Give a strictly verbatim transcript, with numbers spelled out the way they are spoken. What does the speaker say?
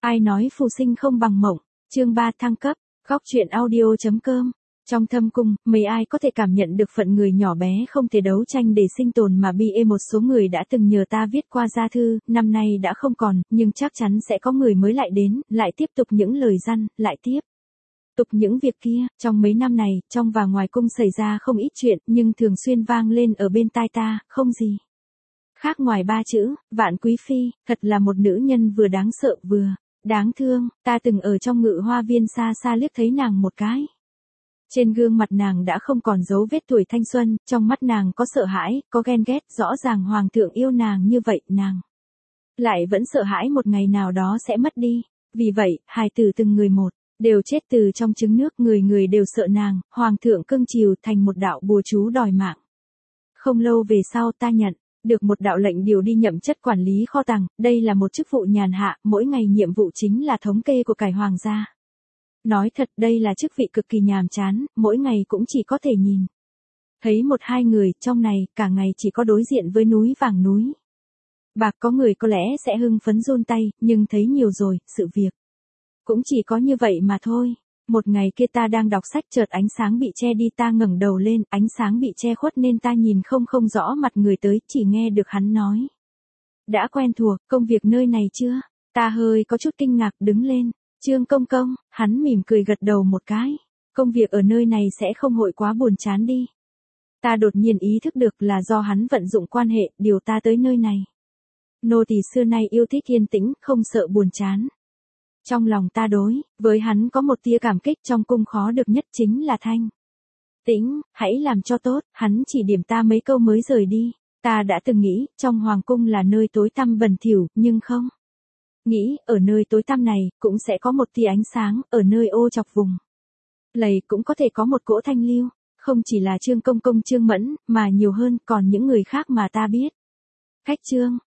Ai nói phù sinh không bằng mộng, chương ba thăng cấp, góc truyện audio.com. Trong thâm cung, mấy ai có thể cảm nhận được phận người nhỏ bé không thể đấu tranh để sinh tồn mà bi ê một số người đã từng nhờ ta viết qua gia thư, năm nay đã không còn, nhưng chắc chắn sẽ có người mới lại đến, lại tiếp tục những lời răn, lại tiếp tục những việc kia. Trong mấy năm này, trong và ngoài cung xảy ra không ít chuyện, nhưng thường xuyên vang lên ở bên tai ta, không gì khác ngoài ba chữ, Vạn Quý Phi, thật là một nữ nhân vừa đáng sợ vừa đáng thương. Ta từng ở trong ngự hoa viên xa xa liếc thấy nàng một cái. Trên gương mặt nàng đã không còn dấu vết tuổi thanh xuân, trong mắt nàng có sợ hãi, có ghen ghét, rõ ràng hoàng thượng yêu nàng như vậy, nàng lại vẫn sợ hãi một ngày nào đó sẽ mất đi. Vì vậy, hài tử từng người một đều chết từ trong trứng nước, người người đều sợ nàng, hoàng thượng cưng chiều thành một đạo bùa chú đòi mạng. Không lâu về sau ta nhận được một đạo lệnh điều đi nhậm chức quản lý kho tàng, đây là một chức vụ nhàn hạ, mỗi ngày nhiệm vụ chính là thống kê của cải hoàng gia. Nói thật, đây là chức vị cực kỳ nhàm chán, mỗi ngày cũng chỉ có thể nhìn thấy một hai người, trong này, cả ngày chỉ có đối diện với núi vàng núi bạc. Có người có lẽ sẽ hưng phấn run tay, nhưng thấy nhiều rồi, sự việc cũng chỉ có như vậy mà thôi. Một ngày kia ta đang đọc sách, chợt ánh sáng bị che đi, ta ngẩng đầu lên, ánh sáng bị che khuất nên ta nhìn không không rõ mặt người tới, chỉ nghe được hắn nói: đã quen thuộc, công việc nơi này chưa? Ta hơi có chút kinh ngạc đứng lên. Trương công công, hắn mỉm cười gật đầu một cái. Công việc ở nơi này sẽ không hội quá buồn chán đi. Ta đột nhiên ý thức được là do hắn vận dụng quan hệ, điều ta tới nơi này. Nô tỳ xưa nay yêu thích yên tĩnh, không sợ buồn chán. Trong lòng ta đối với hắn có một tia cảm kích, trong cung khó được nhất chính là thanh tĩnh, hãy làm cho tốt. Hắn chỉ điểm ta mấy câu mới rời đi. Ta đã từng nghĩ, trong hoàng cung là nơi tối tăm bẩn thỉu, nhưng không nghĩ, ở nơi tối tăm này, cũng sẽ có một tia ánh sáng, ở nơi ô chọc vùng lầy cũng có thể có một cỗ thanh lưu, không chỉ là Trương công công Trương Mẫn, mà nhiều hơn, còn những người khác mà ta biết. Cách Trương